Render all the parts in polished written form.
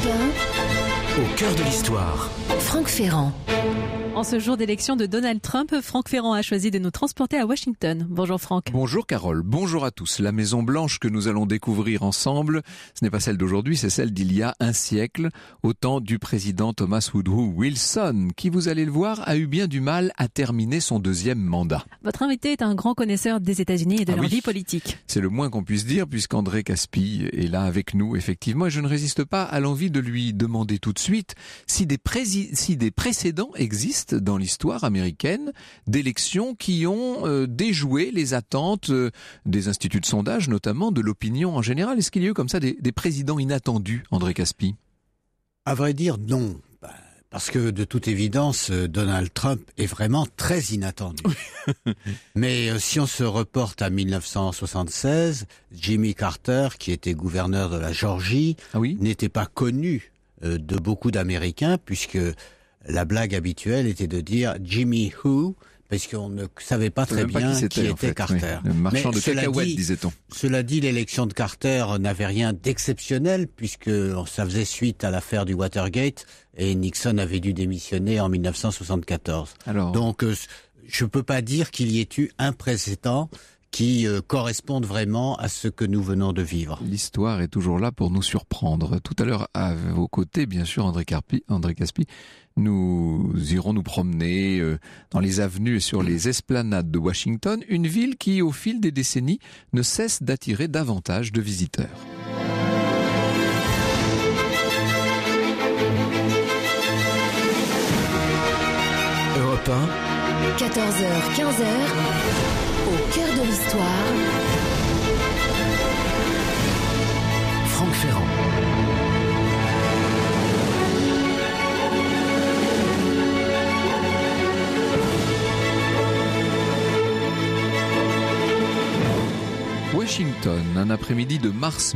Au cœur de l'histoire. Franck Ferrand. En ce jour d'élection de Donald Trump, Franck Ferrand a choisi de nous transporter à Washington. Bonjour Franck. Bonjour Carole, bonjour à tous. La Maison Blanche que nous allons découvrir ensemble, ce n'est pas celle d'aujourd'hui, c'est celle d'il y a un siècle, au temps du président Thomas Woodrow Wilson, qui, vous allez le voir, a eu bien du mal à terminer son deuxième mandat. Votre invité est un grand connaisseur des États-Unis et de leur vie politique. C'est le moins qu'on puisse dire, puisqu'André Caspi est là avec nous, effectivement, et je ne résiste pas à l'envie de lui demander tout de suite si des précédents existent dans l'histoire américaine d'élections qui ont déjoué les attentes des instituts de sondage, notamment de l'opinion en général. Est-ce qu'il y a eu comme ça des présidents inattendus, André Caspi? À vrai dire, non. Parce que de toute évidence, Donald Trump est vraiment très inattendu. Mais si on se reporte à 1976, Jimmy Carter, qui était gouverneur de la Géorgie, n'était pas connu de beaucoup d'Américains, puisque la blague habituelle était de dire Jimmy Who, parce qu'on ne savait pas très bien qui était Carter. Oui. Le marchand de cacahuètes, disait-on. Cela dit, l'élection de Carter n'avait rien d'exceptionnel, puisque ça faisait suite à l'affaire du Watergate, et Nixon avait dû démissionner en 1974. Donc, je peux pas dire qu'il y ait eu un précédent qui correspondent vraiment à ce que nous venons de vivre. L'histoire est toujours là pour nous surprendre. Tout à l'heure, à vos côtés, bien sûr, André Caspi, nous irons nous promener dans les avenues et sur les esplanades de Washington, une ville qui, au fil des décennies, ne cesse d'attirer davantage de visiteurs. Europe 1, 14h, 15h, au cœur de l'histoire. Franck Ferrand. Washington, un après-midi de mars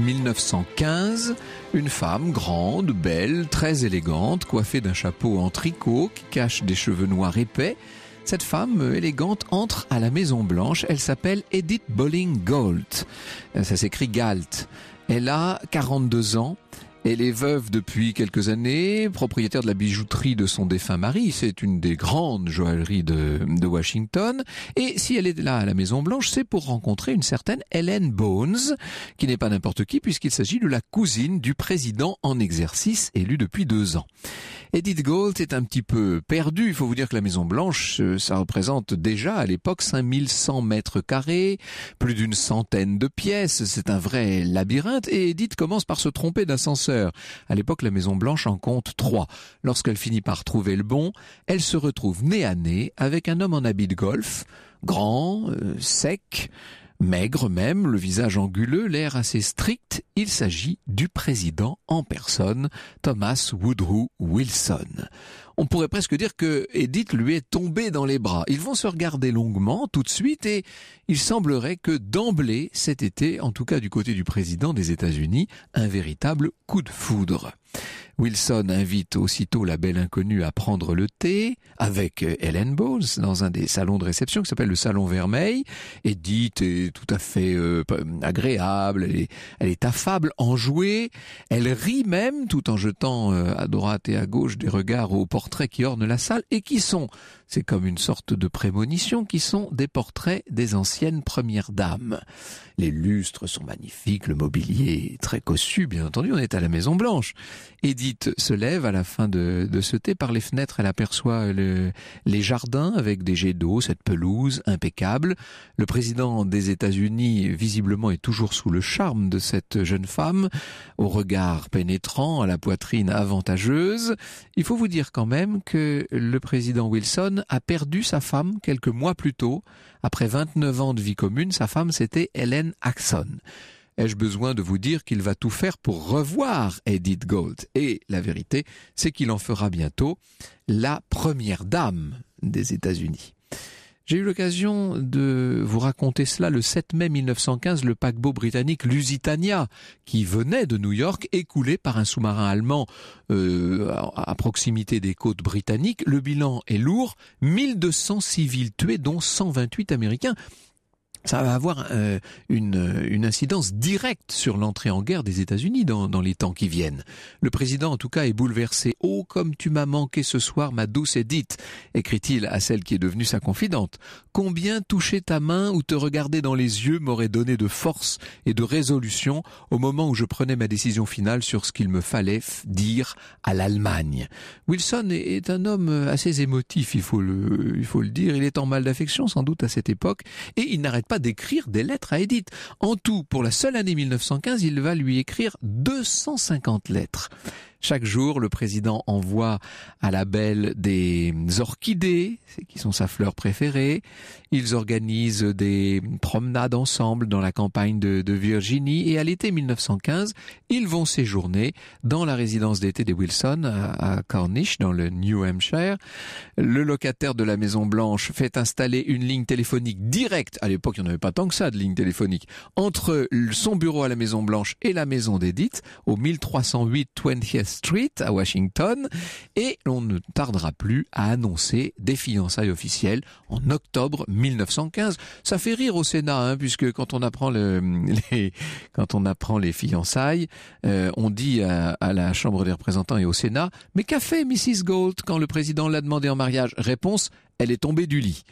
1915, une femme grande, belle, très élégante, coiffée d'un chapeau en tricot qui cache des cheveux noirs épais. Cette femme élégante entre à la Maison Blanche. Elle s'appelle Edith Bolling Galt. Ça s'écrit Galt. Elle a 42 ans. Elle est veuve depuis quelques années, propriétaire de la bijouterie de son défunt mari. C'est une des grandes joailleries de Washington. Et si elle est là à la Maison Blanche, c'est pour rencontrer une certaine Helen Bones, qui n'est pas n'importe qui puisqu'il s'agit de la cousine du président en exercice, élu depuis 2 ans. Edith Galt est un petit peu perdue. Il faut vous dire que la Maison Blanche, ça représente déjà à l'époque 5100 mètres carrés, plus d'une centaine de pièces. C'est un vrai labyrinthe et Edith commence par se tromper d'ascenseur. À l'époque, la Maison Blanche en compte 3. Lorsqu'elle finit par trouver le bon, elle se retrouve nez à nez avec un homme en habit de golf, grand, sec, maigre même, le visage anguleux, l'air assez strict. Il s'agit du président en personne, Thomas Woodrow Wilson. On pourrait presque dire que Edith lui est tombée dans les bras. Ils vont se regarder longuement tout de suite et il semblerait que d'emblée, cet été, en tout cas du côté du président des États-Unis, un véritable coup de foudre. Wilson invite aussitôt la belle inconnue à prendre le thé avec Helen Bones dans un des salons de réception qui s'appelle le Salon Vermeil. Edith est tout à fait agréable, elle est affable, enjouée, elle rit même tout en jetant à droite et à gauche des regards aux portraits qui ornent la salle et qui sont, c'est comme une sorte de prémonition, qui sont des portraits des anciennes premières dames. Les lustres sont magnifiques, le mobilier est très cossu, bien entendu, on est à la Maison Blanche. Edith se lève à la fin de ce thé. Par les fenêtres, elle aperçoit les jardins avec des jets d'eau, cette pelouse impeccable. Le président des États-Unis, visiblement, est toujours sous le charme de cette jeune femme, au regard pénétrant, à la poitrine avantageuse. Il faut vous dire quand même que le président Wilson a perdu sa femme quelques mois plus tôt. Après 29 ans de vie commune, sa femme, c'était Helen Axon. Ai-je besoin de vous dire qu'il va tout faire pour revoir Edith Galt? Et la vérité, c'est qu'il en fera bientôt la première dame des États-Unis. J'ai eu l'occasion de vous raconter cela le 7 mai 1915, le paquebot britannique Lusitania, qui venait de New York, écoulé par un sous-marin allemand à proximité des côtes britanniques. Le bilan est lourd, 1200 civils tués, dont 128 Américains. ça va avoir une incidence directe sur l'entrée en guerre des États-Unis dans les temps qui viennent. Le président, en tout cas, est bouleversé. « Oh, comme tu m'as manqué ce soir, ma douce Edith », écrit-il à celle qui est devenue sa confidente. « Combien toucher ta main ou te regarder dans les yeux m'aurait donné de force et de résolution au moment où je prenais ma décision finale sur ce qu'il me fallait dire à l'Allemagne. » Wilson est un homme assez émotif, il faut le dire. Il est en mal d'affection, sans doute, à cette époque, et il n'arrête pas d'écrire des lettres à Edith. En tout, pour la seule année 1915, il va lui écrire 250 lettres. Chaque jour, le président envoie à la belle des orchidées, qui sont sa fleur préférée. Ils organisent des promenades ensemble dans la campagne de Virginie. Et à l'été 1915, ils vont séjourner dans la résidence d'été des Wilson à Cornish, dans le New Hampshire. Le locataire de la Maison Blanche fait installer une ligne téléphonique directe, à l'époque il n'y en avait pas tant que ça de ligne téléphonique, entre son bureau à la Maison Blanche et la maison d'Edith, au 1308 20th Street à Washington, et on ne tardera plus à annoncer des fiançailles officielles en octobre 1915. Ça fait rire au Sénat, puisque quand on apprend les fiançailles, on dit à la Chambre des représentants et au Sénat, mais qu'a fait Mrs. Galt quand le président l'a demandé en mariage? Réponse, elle est tombée du lit.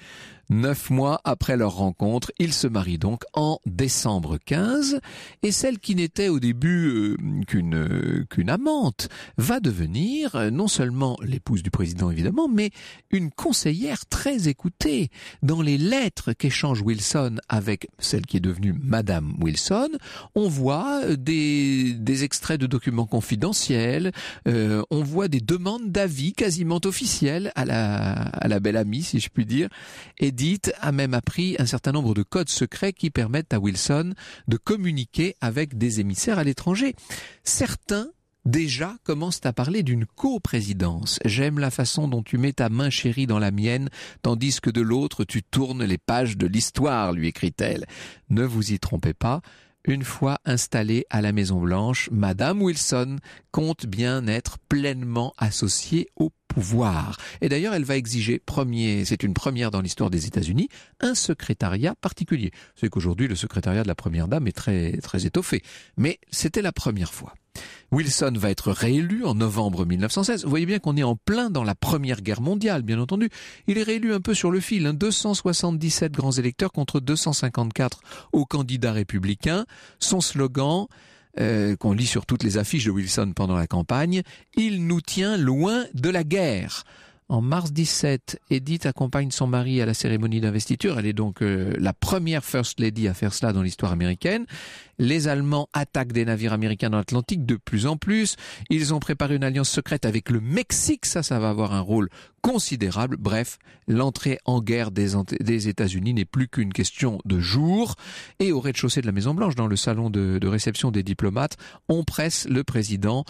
9 mois après leur rencontre, ils se marient donc en décembre 15, et celle qui n'était au début qu'une amante va devenir non seulement l'épouse du président évidemment, mais une conseillère très écoutée. Dans les lettres qu'échange Wilson avec celle qui est devenue Madame Wilson, on voit des extraits de documents confidentiels, on voit des demandes d'avis quasiment officielles à la belle amie, si je puis dire. Edith a même appris un certain nombre de codes secrets qui permettent à Wilson de communiquer avec des émissaires à l'étranger. Certains déjà commencent à parler d'une coprésidence. « J'aime la façon dont tu mets ta main chérie dans la mienne, tandis que de l'autre tu tournes les pages de l'histoire », lui écrit-elle. Ne vous y trompez pas. Une fois installée à la Maison-Blanche, Madame Wilson compte bien être pleinement associée au pouvoir. Et d'ailleurs, elle va exiger, c'est une première dans l'histoire des États-Unis, un secrétariat particulier. C'est qu'aujourd'hui, le secrétariat de la Première Dame est très, très étoffé. Mais c'était la première fois. Wilson va être réélu en novembre 1916. Vous voyez bien qu'on est en plein dans la Première Guerre mondiale, bien entendu. Il est réélu un peu sur le fil, 277 grands électeurs contre 254 aux candidats républicains. Son slogan, qu'on lit sur toutes les affiches de Wilson pendant la campagne, « Il nous tient loin de la guerre ». En mars 17, Edith accompagne son mari à la cérémonie d'investiture. Elle est donc la première First Lady à faire cela dans l'histoire américaine. Les Allemands attaquent des navires américains dans l'Atlantique de plus en plus. Ils ont préparé une alliance secrète avec le Mexique. Ça va avoir un rôle considérable. Bref, l'entrée en guerre des États-Unis n'est plus qu'une question de jours. Et au rez-de-chaussée de la Maison-Blanche, dans le salon de réception des diplomates, on presse le président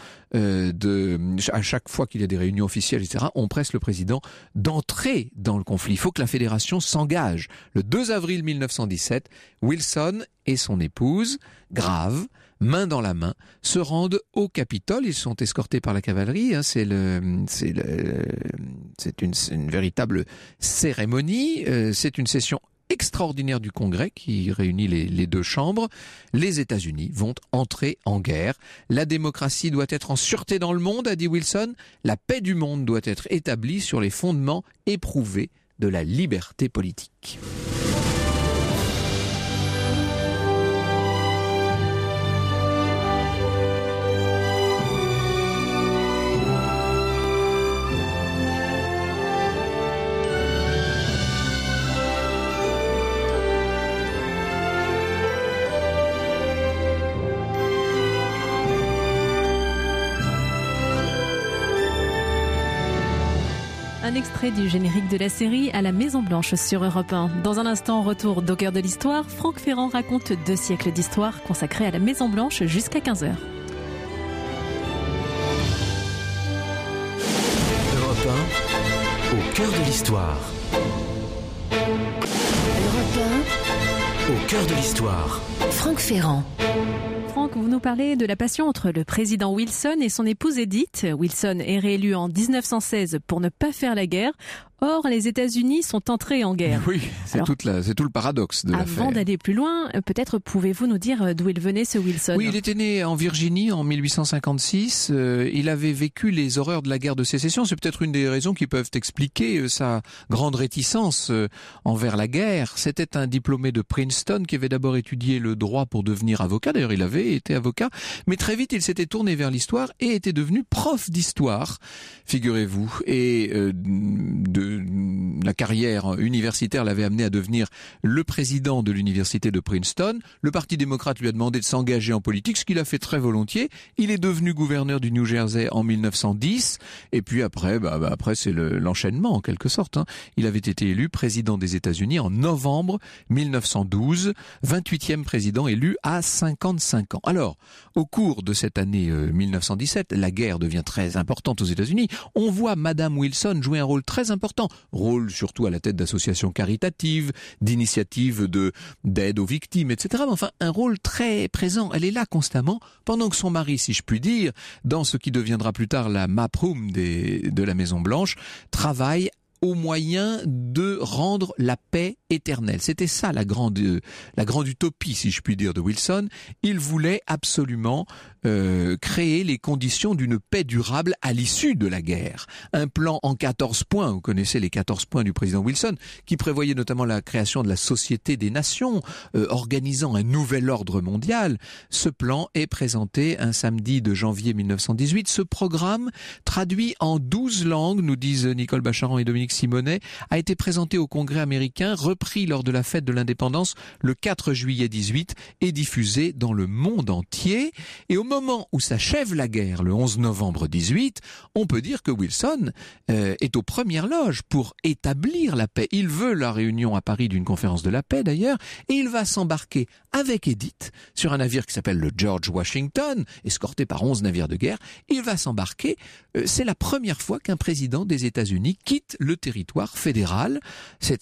à chaque fois qu'il y a des réunions officielles, etc., on presse le président d'entrer dans le conflit. Il faut que la fédération s'engage. Le 2 avril 1917, Wilson et son épouse, grave, main dans la main, se rendent au Capitole. Ils sont escortés par la cavalerie. C'est une véritable cérémonie. C'est une session extraordinaire du Congrès qui réunit les deux chambres. Les États-Unis vont entrer en guerre. La démocratie doit être en sûreté dans le monde, a dit Wilson. La paix du monde doit être établie sur les fondements éprouvés de la liberté politique. Un extrait du générique de la série à la Maison-Blanche sur Europe 1. Dans un instant, retour d'Au cœur de l'histoire. Franck Ferrand raconte 2 siècles d'histoire consacrés à la Maison-Blanche jusqu'à 15h. Europe 1, au cœur de l'histoire. Europe 1, Au cœur de l'histoire. Franck Ferrand. Franck, vous nous parlez de la passion entre le président Wilson et son épouse Edith. Wilson est réélu en 1916 pour ne pas faire la guerre. Or, les États-Unis sont entrés en guerre. Oui, c'est tout le paradoxe de l'affaire. Avant d'aller plus loin, peut-être pouvez-vous nous dire d'où il venait, ce Wilson? Oui, il était né en Virginie en 1856. Il avait vécu les horreurs de la guerre de sécession. C'est peut-être une des raisons qui peuvent expliquer sa grande réticence envers la guerre. C'était un diplômé de Princeton qui avait d'abord étudié le droit pour devenir avocat. D'ailleurs, il avait été avocat. Mais très vite, il s'était tourné vers l'histoire et était devenu prof d'histoire, figurez-vous. Et la carrière universitaire l'avait amené à devenir le président de l'université de Princeton. Le Parti démocrate lui a demandé de s'engager en politique, ce qu'il a fait très volontiers. Il est devenu gouverneur du New Jersey en 1910. Et puis après, après c'est l'enchaînement en quelque sorte. Il avait été élu président des États-Unis en novembre 1912, 28e président élu à 55 ans. Alors, au cours de cette année 1917, la guerre devient très importante aux États-Unis. On voit Madame Wilson jouer un rôle très important, rôle surtout à la tête d'associations caritatives, d'initiatives d'aide aux victimes, etc. Mais enfin, un rôle très présent. Elle est là constamment, pendant que son mari, si je puis dire, dans ce qui deviendra plus tard la map room de la Maison Blanche, travaille au moyen de rendre la paix éternelle. C'était ça la grande utopie, si je puis dire, de Wilson. Il voulait absolument créer les conditions d'une paix durable à l'issue de la guerre. Un plan en 14 points, vous connaissez les 14 points du président Wilson, qui prévoyait notamment la création de la Société des Nations, organisant un nouvel ordre mondial. Ce plan est présenté un samedi de janvier 1918. Ce programme, traduit en 12 langues, nous disent Nicole Bacharan et Dominique Simonet, a été présenté au Congrès américain, repris lors de la fête de l'indépendance le 4 juillet 18 et diffusé dans le monde entier. Et au moment où s'achève la guerre, le 11 novembre 18, on peut dire que Wilson est aux premières loges pour établir la paix. Il veut la réunion à Paris d'une conférence de la paix d'ailleurs, et il va s'embarquer avec Edith sur un navire qui s'appelle le George Washington, escorté par 11 navires de guerre. Il va s'embarquer, c'est la première fois qu'un président des États-Unis quitte le territoire fédéral. C'est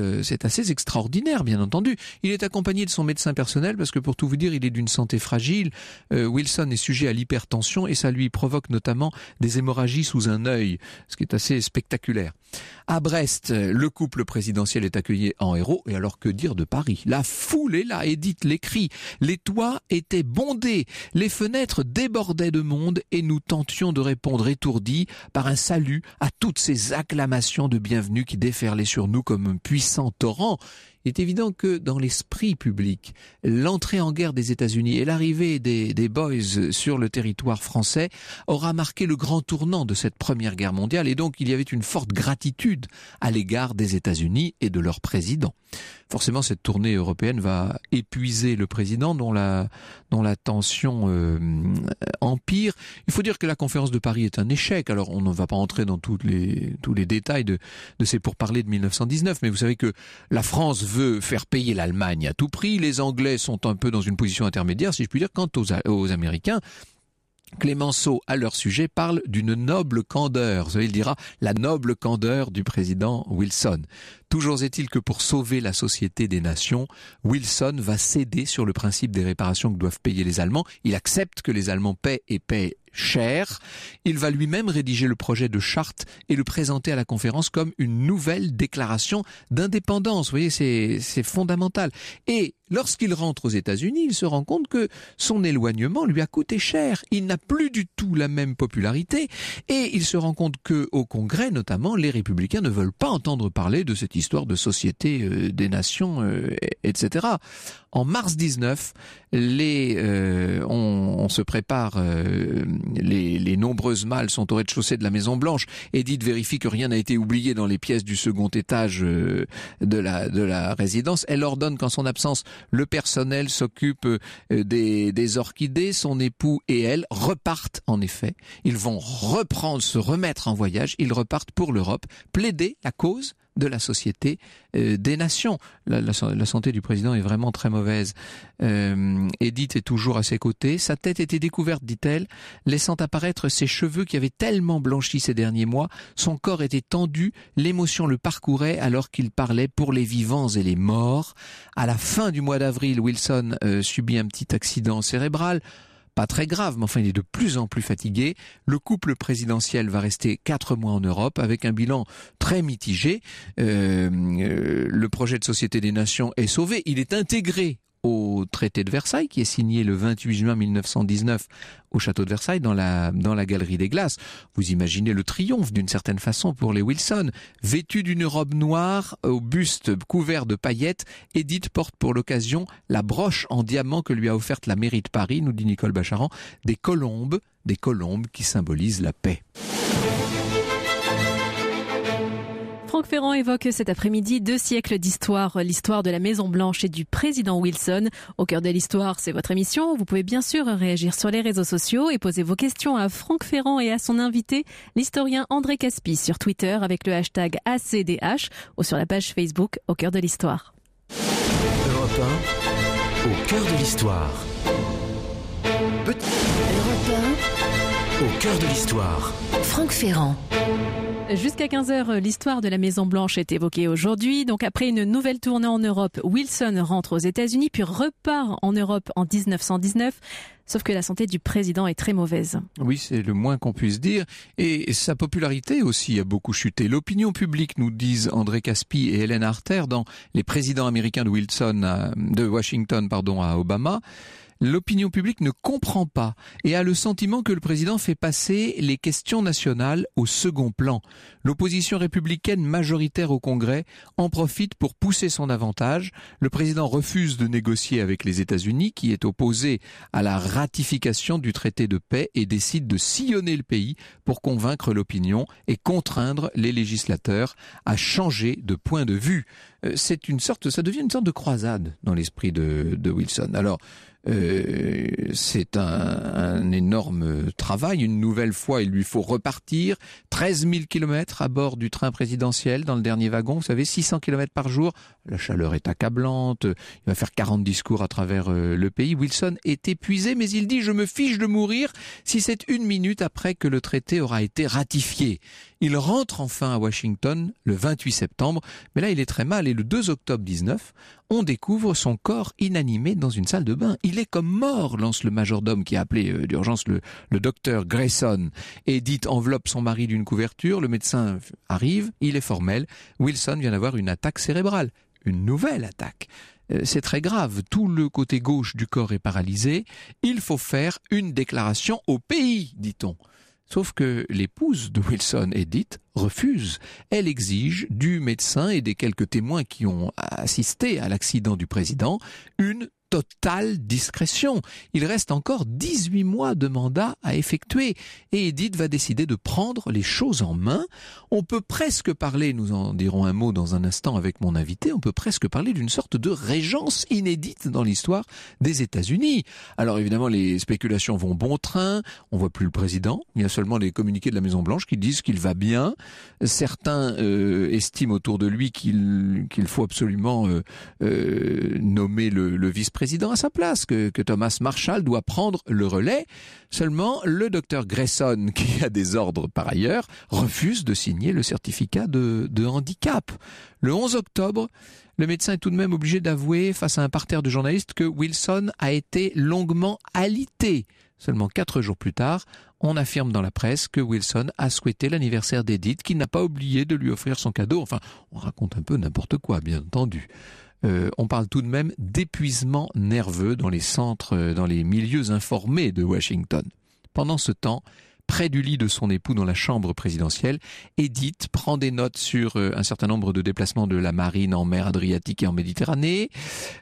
assez extraordinaire, bien entendu. Il est accompagné de son médecin personnel parce que, pour tout vous dire, il est d'une santé fragile. Wilson est sujet à l'hypertension et ça lui provoque notamment des hémorragies sous un œil, ce qui est assez spectaculaire. À Brest, le couple présidentiel est accueilli en héros. Et alors, que dire de Paris? La foule est là, Edith l'écrit. Les toits étaient bondés, les fenêtres débordaient de monde et nous tentions de répondre étourdis par un salut à toutes ces acclamations de bienvenue qui déferlaient sur nous comme un puissant torrent. Il est évident que dans l'esprit public, l'entrée en guerre des États-Unis et l'arrivée des Boys sur le territoire français aura marqué le grand tournant de cette première guerre mondiale, et donc il y avait une forte gratitude à l'égard des États-Unis et de leur président. Forcément, cette tournée européenne va épuiser le président dont la tension empire. Il faut dire que la conférence de Paris est un échec. Alors, on ne va pas entrer dans tous les détails de ces pourparlers de 1919, mais vous savez que la France veut faire payer l'Allemagne à tout prix. Les Anglais sont un peu dans une position intermédiaire, si je puis dire. Quant aux Américains, Clémenceau, à leur sujet, parle d'une noble candeur. Vous savez, il dira la noble candeur du président Wilson. Toujours est-il que pour sauver la Société des Nations, Wilson va céder sur le principe des réparations que doivent payer les Allemands. Il accepte que les Allemands paient et paient cher. Il va lui-même rédiger le projet de charte et le présenter à la conférence comme une nouvelle déclaration d'indépendance. Vous voyez, c'est fondamental. Et lorsqu'il rentre aux États-Unis, il se rend compte que son éloignement lui a coûté cher. Il n'a plus du tout la même popularité et il se rend compte que, au Congrès notamment, les républicains ne veulent pas entendre parler de cette histoire de Société des Nations, etc. En mars 19, on se prépare, les nombreuses malles sont au rez-de-chaussée de la Maison Blanche. Edith vérifie que rien n'a été oublié dans les pièces du second étage de la résidence. Elle ordonne qu'en son absence, le personnel s'occupe des orchidées. Son époux et elle repartent en effet. Ils vont se remettre en voyage. Ils repartent pour l'Europe, plaider la cause de la Société des Nations. La santé du président est vraiment très mauvaise. Edith est toujours à ses côtés. Sa tête était découverte, dit-elle, laissant apparaître ses cheveux qui avaient tellement blanchi ces derniers mois. Son corps était tendu, l'émotion le parcourait alors qu'il parlait pour les vivants et les morts. À la fin du mois d'avril, Wilson subit un petit accident cérébral. pas très grave, mais enfin il est de plus en plus fatigué. Le couple présidentiel va rester 4 mois en Europe avec un bilan très mitigé. Le projet de Société des Nations est sauvé, il est intégré au traité de Versailles qui est signé le 28 juin 1919 au château de Versailles dans la galerie des glaces. Vous imaginez le triomphe d'une certaine façon pour les Wilson. Vêtue d'une robe noire au buste couvert de paillettes, Edith porte pour l'occasion la broche en diamant que lui a offerte la mairie de Paris, nous dit Nicole Bacharan, des colombes qui symbolisent la paix. Franck Ferrand évoque cet après-midi 2 siècles d'histoire, l'histoire de la Maison Blanche et du président Wilson. Au cœur de l'histoire, c'est votre émission. Vous pouvez bien sûr réagir sur les réseaux sociaux et poser vos questions à Franck Ferrand et à son invité, l'historien André Caspi, sur Twitter avec le hashtag ACDH ou sur la page Facebook Au cœur de l'histoire. Europe 1, au cœur de l'histoire. Europe Au cœur de l'histoire. 1, Franck Ferrand. Jusqu'à 15h, l'histoire de la Maison Blanche est évoquée aujourd'hui. Donc après une nouvelle tournée en Europe, Wilson rentre aux États-Unis puis repart en Europe en 1919. Sauf que la santé du président est très mauvaise. Oui, c'est le moins qu'on puisse dire. Et sa popularité aussi a beaucoup chuté. L'opinion publique, nous disent André Caspi et Hélène Arter, dans Les présidents américains de Washington à Obama, l'opinion publique ne comprend pas et a le sentiment que le président fait passer les questions nationales au second plan. L'opposition républicaine majoritaire au Congrès en profite pour pousser son avantage. Le président refuse de négocier avec les États-Unis, qui est opposé à la ratification du traité de paix, et décide de sillonner le pays pour convaincre l'opinion et contraindre les législateurs à changer de point de vue. Ça devient une sorte de croisade dans l'esprit de Wilson. Alors, c'est un énorme travail. Une nouvelle fois, il lui faut repartir. 13 000 kilomètres à bord du train présidentiel dans le dernier wagon. Vous savez, 600 kilomètres par jour. La chaleur est accablante. Il va faire 40 discours à travers le pays. Wilson est épuisé, mais il dit « Je me fiche de mourir si c'est 1 minute après que le traité aura été ratifié ». Il rentre enfin à Washington le 28 septembre, mais là il est très mal et le 2 octobre 19, on découvre son corps inanimé dans une salle de bain. Il est comme mort, lance le majordome qui a appelé d'urgence le docteur Grayson. Edith enveloppe son mari d'une couverture, le médecin arrive, il est formel, Wilson vient d'avoir une attaque cérébrale, une nouvelle attaque. C'est très grave, tout le côté gauche du corps est paralysé, il faut faire une déclaration au pays, dit-on. Sauf que l'épouse de Wilson, Edith, refuse. Elle exige du médecin et des quelques témoins qui ont assisté à l'accident du président une totale discrétion. Il reste encore 18 mois de mandat à effectuer et Edith va décider de prendre les choses en main. On peut presque parler, nous en dirons un mot dans un instant avec mon invité, on peut presque parler d'une sorte de régence inédite dans l'histoire des États-Unis. Alors évidemment, les spéculations vont bon train, on voit plus le président, il y a seulement les communiqués de la Maison-Blanche qui disent qu'il va bien. Certains estiment autour de lui qu'il faut absolument nommer le vice-président à sa place, que Thomas Marshall doit prendre le relais. Seulement, le docteur Grayson, qui a des ordres par ailleurs, refuse de signer le certificat de handicap. Le 11 octobre, le médecin est tout de même obligé d'avouer face à un parterre de journalistes que Wilson a été longuement alité. Seulement 4 jours plus tard, on affirme dans la presse que Wilson a souhaité l'anniversaire d'Edith, qu'il n'a pas oublié de lui offrir son cadeau. Enfin, on raconte un peu n'importe quoi, bien entendu. On parle tout de même d'épuisement nerveux dans les milieux informés de Washington. Pendant ce temps, près du lit de son époux dans la chambre présidentielle, Edith prend des notes sur un certain nombre de déplacements de la marine en mer Adriatique et en Méditerranée.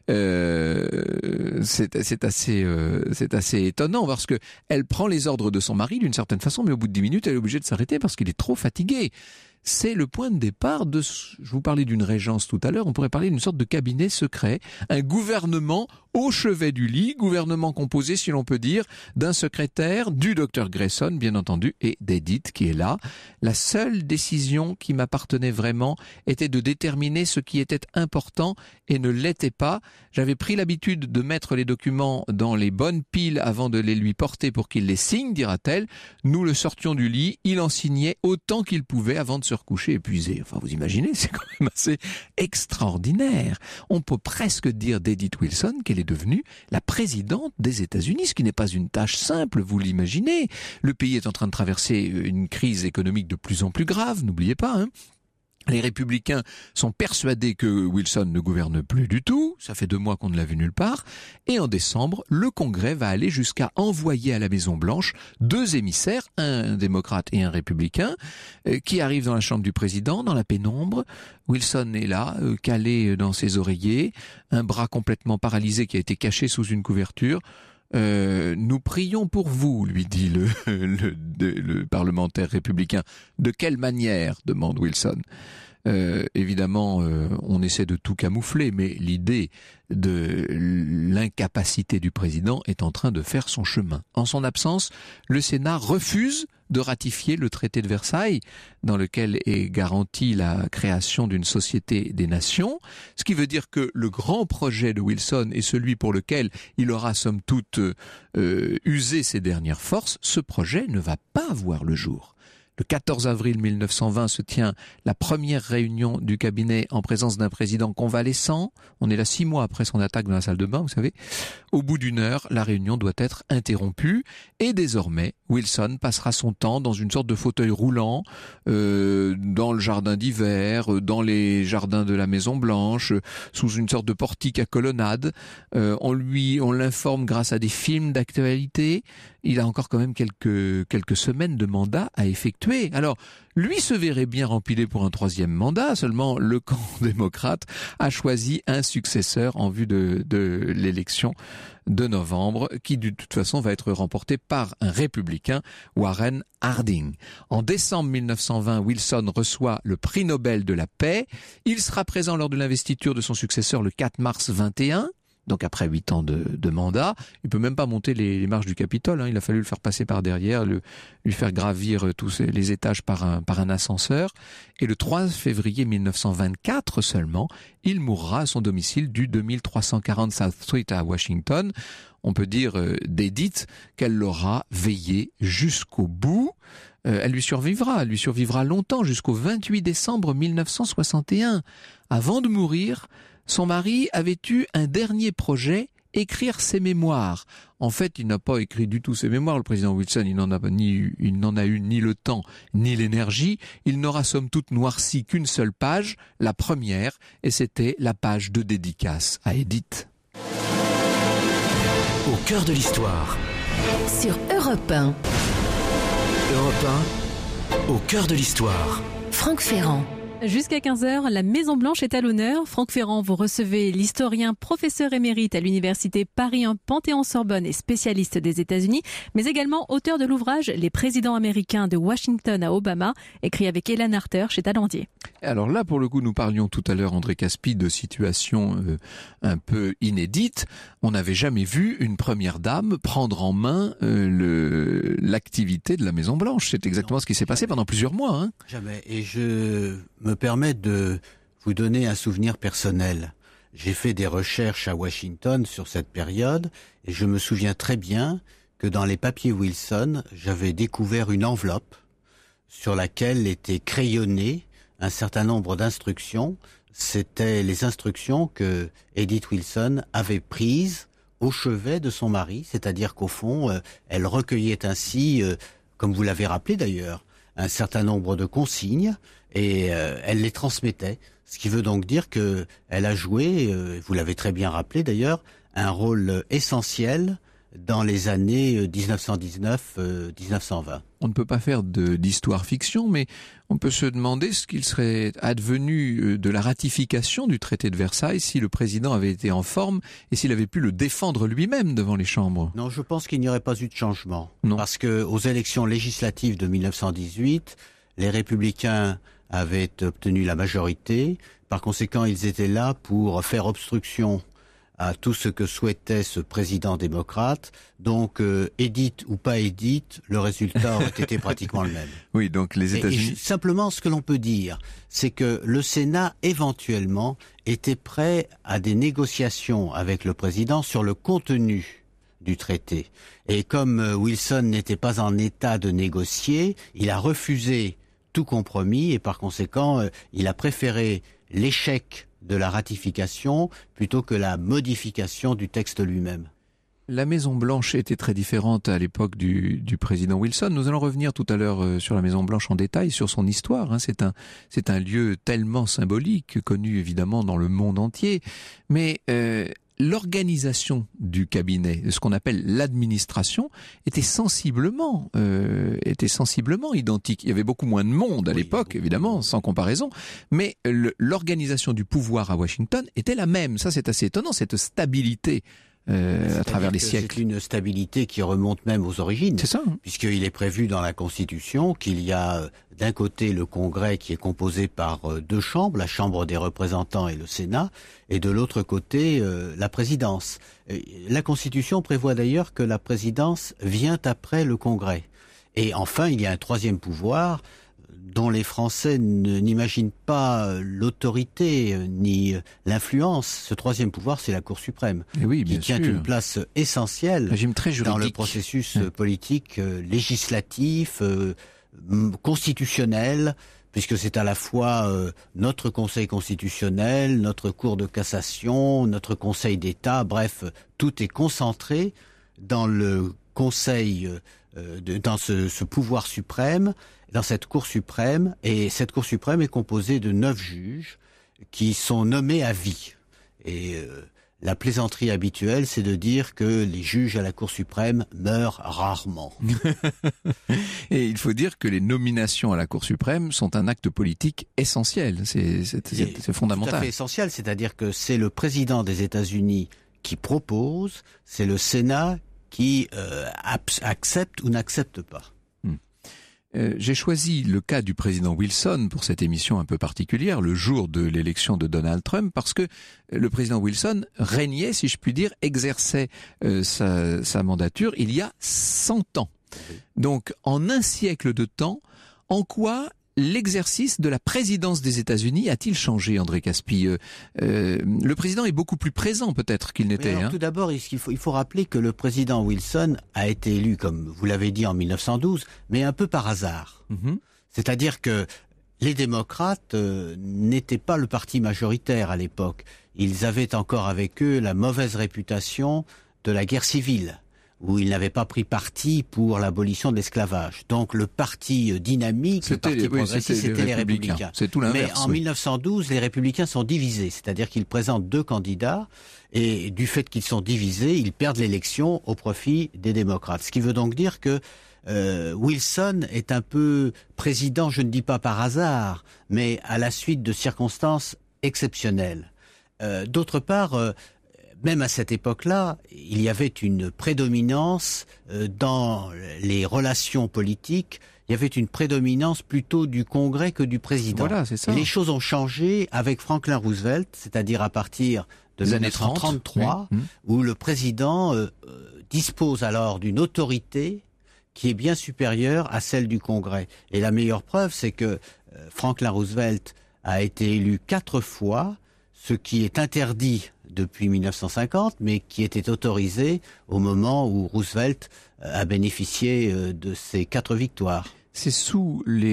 C'est assez étonnant parce que elle prend les ordres de son mari d'une certaine façon, mais au bout de 10 minutes, elle est obligée de s'arrêter parce qu'il est trop fatigué. C'est le point de départ je vous parlais d'une régence tout à l'heure, on pourrait parler d'une sorte de cabinet secret, un gouvernement au chevet du lit, gouvernement composé, si l'on peut dire, d'un secrétaire, du docteur Grayson, bien entendu, et d'Edith qui est là. La seule décision qui m'appartenait vraiment était de déterminer ce qui était important et ne l'était pas. J'avais pris l'habitude de mettre les documents dans les bonnes piles avant de les lui porter pour qu'il les signe, dira-t-elle. Nous le sortions du lit, il en signait autant qu'il pouvait avant de se heures couché, épuisé. Enfin, vous imaginez, c'est quand même assez extraordinaire. On peut presque dire d'Edith Wilson qu'elle est devenue la présidente des États-Unis, ce qui n'est pas une tâche simple, vous l'imaginez. Le pays est en train de traverser une crise économique de plus en plus grave, n'oubliez pas, hein. Les républicains sont persuadés que Wilson ne gouverne plus du tout, ça fait 2 mois qu'on ne l'a vu nulle part, et en décembre, le Congrès va aller jusqu'à envoyer à la Maison-Blanche 2 émissaires, un démocrate et un républicain, qui arrivent dans la chambre du président, dans la pénombre. Wilson est là, calé dans ses oreillers, un bras complètement paralysé qui a été caché sous une couverture. Nous prions pour vous, lui dit le parlementaire républicain. De quelle manière, demande Wilson. Évidemment, on essaie de tout camoufler, mais l'idée de l'incapacité du président est en train de faire son chemin. En son absence, le Sénat refuse de ratifier le traité de Versailles, dans lequel est garantie la création d'une société des nations, ce qui veut dire que le grand projet de Wilson est celui pour lequel il aura somme toute usé ses dernières forces. Ce projet ne va pas voir le jour. Le 14 avril 1920 se tient la première réunion du cabinet en présence d'un président convalescent. On est là 6 mois après son attaque dans la salle de bain, vous savez. Au bout d'1 heure, la réunion doit être interrompue et désormais, Wilson passera son temps dans une sorte de fauteuil roulant, dans le jardin d'hiver, dans les jardins de la Maison Blanche, sous une sorte de portique à colonnade. On l'informe grâce à des films d'actualité. Il a encore quand même quelques semaines de mandat à effectuer. Alors, lui se verrait bien rempilé pour un 3e mandat, seulement le camp démocrate a choisi un successeur en vue de l'élection de novembre, qui de toute façon va être remporté par un républicain, Warren Harding. En décembre 1920, Wilson reçoit le prix Nobel de la paix. Il sera présent lors de l'investiture de son successeur le 4 mars 21. Donc après 8 ans de mandat, il peut même pas monter les marches du Capitole, hein. Il a fallu le faire passer par derrière, lui faire gravir tous les étages par un ascenseur. Et le 3 février 1924 seulement, il mourra à son domicile du 2340 South Street à Washington. On peut dire d'Edith qu'elle l'aura veillé jusqu'au bout. Elle lui survivra longtemps, jusqu'au 28 décembre 1961. Avant de mourir, son mari avait eu un dernier projet, écrire ses mémoires. En fait, il n'a pas écrit du tout ses mémoires. Le président Wilson, il n'en a eu ni le temps, ni l'énergie. Il n'aura somme toute noirci qu'une seule page, la première, et c'était la page de dédicace à Edith. Au cœur de l'histoire. Sur Europe 1. Europe 1, au cœur de l'histoire. Franck Ferrand. Jusqu'à 15h, la Maison Blanche est à l'honneur. Franck Ferrand, vous recevez l'historien, professeur émérite à l'université Paris 1 Panthéon-Sorbonne et spécialiste des États-Unis, mais également auteur de l'ouvrage Les présidents américains de Washington à Obama, écrit avec Hélène Arter chez Talendier. Alors là, pour le coup, nous parlions tout à l'heure, André Caspi, de situations un peu inédites. On n'avait jamais vu une première dame prendre en main l'activité de la Maison Blanche. C'est exactement ce qui s'est passé pendant plusieurs mois. Hein. Jamais. Et je me permets de vous donner un souvenir personnel. J'ai fait des recherches à Washington sur cette période et je me souviens très bien que dans les papiers Wilson, j'avais découvert une enveloppe sur laquelle étaient crayonnées un certain nombre d'instructions. C'était les instructions que Edith Wilson avait prises au chevet de son mari, c'est-à-dire qu'au fond, elle recueillait ainsi, comme vous l'avez rappelé d'ailleurs, un certain nombre de consignes et elle les transmettait. Ce qui veut donc dire que elle a joué, vous l'avez très bien rappelé d'ailleurs, un rôle essentiel dans les années 1919-1920. On ne peut pas faire d'histoire-fiction, mais on peut se demander ce qu'il serait advenu de la ratification du traité de Versailles si le président avait été en forme et s'il avait pu le défendre lui-même devant les chambres. Non, je pense qu'il n'y aurait pas eu de changement. Non. Parce que aux élections législatives de 1918, les républicains avaient obtenu la majorité. Par conséquent, ils étaient là pour faire obstruction à tout ce que souhaitait ce président démocrate. Donc, Edith ou pas Edith, le résultat aurait été pratiquement le même. Oui, donc les États-Unis... Simplement, ce que l'on peut dire, c'est que le Sénat, éventuellement, était prêt à des négociations avec le président sur le contenu du traité. Et comme Wilson n'était pas en état de négocier, il a refusé tout compromis et par conséquent, il a préféré l'échec de la ratification plutôt que la modification du texte lui-même. La Maison-Blanche était très différente à l'époque du président Wilson. Nous allons revenir tout à l'heure sur la Maison-Blanche en détail, sur son histoire. C'est un lieu tellement symbolique, connu évidemment dans le monde entier. Mais l'organisation du cabinet, ce qu'on appelle l'administration, était sensiblement identique. Il y avait beaucoup moins de monde à l'époque, évidemment, sans comparaison. Mais l'organisation du pouvoir à Washington était la même. Ça, c'est assez étonnant, cette stabilité. À travers les siècles. C'est une stabilité qui remonte même aux origines. C'est ça. Puisqu'il est prévu dans la Constitution qu'il y a d'un côté le Congrès qui est composé par deux chambres, la Chambre des représentants et le Sénat, et de l'autre côté la présidence. La Constitution prévoit d'ailleurs que la présidence vient après le Congrès. Et enfin, il y a un troisième pouvoir dont les Français n'imaginent pas l'autorité ni l'influence. Ce troisième pouvoir, c'est la Cour suprême, qui tient une place essentielle dans le processus politique législatif, constitutionnel, puisque c'est à la fois notre Conseil constitutionnel, notre Cour de cassation, notre Conseil d'État, bref, tout est concentré dans le Conseil, dans ce pouvoir suprême, dans cette Cour suprême, et cette Cour suprême est composée de 9 juges qui sont nommés à vie. Et la plaisanterie habituelle, c'est de dire que les juges à la Cour suprême meurent rarement. Et il faut dire que les nominations à la Cour suprême sont un acte politique essentiel. C'est fondamental. Tout à fait essentiel, c'est-à-dire que c'est le président des États-Unis qui propose, c'est le Sénat qui accepte ou n'accepte pas. J'ai choisi le cas du président Wilson pour cette émission un peu particulière, le jour de l'élection de Donald Trump, parce que le président Wilson régnait, si je puis dire, exerçait sa mandature il y a 100 ans. Donc, en un siècle de temps, en quoi l'exercice de la présidence des États-Unis a-t-il changé, André Caspi? Le président est beaucoup plus présent peut-être qu'il n'était. Tout d'abord, il faut rappeler que le président Wilson a été élu, comme vous l'avez dit, en 1912, mais un peu par hasard. C'est-à-dire que les démocrates n'étaient pas le parti majoritaire à l'époque. Ils avaient encore avec eux la mauvaise réputation de la guerre civile, où ils n'avaient pas pris parti pour l'abolition de l'esclavage. Donc le parti dynamique, le parti progressiste, c'était les républicains. C'est tout l'inverse. Mais en 1912, les républicains sont divisés, c'est-à-dire qu'ils présentent 2 candidats, et du fait qu'ils sont divisés, ils perdent l'élection au profit des démocrates. Ce qui veut donc dire que Wilson est un peu président, je ne dis pas par hasard, mais à la suite de circonstances exceptionnelles. D'autre part, même à cette époque-là, il y avait une prédominance dans les relations politiques, il y avait une prédominance plutôt du Congrès que du président. Voilà, c'est ça. Et les choses ont changé avec Franklin Roosevelt, c'est-à-dire à partir de 1933, où le président dispose alors d'une autorité qui est bien supérieure à celle du Congrès. Et la meilleure preuve, c'est que Franklin Roosevelt a été élu 4 fois, ce qui est interdit depuis 1950, mais qui était autorisé au moment où Roosevelt a bénéficié de ces 4 victoires. C'est sous les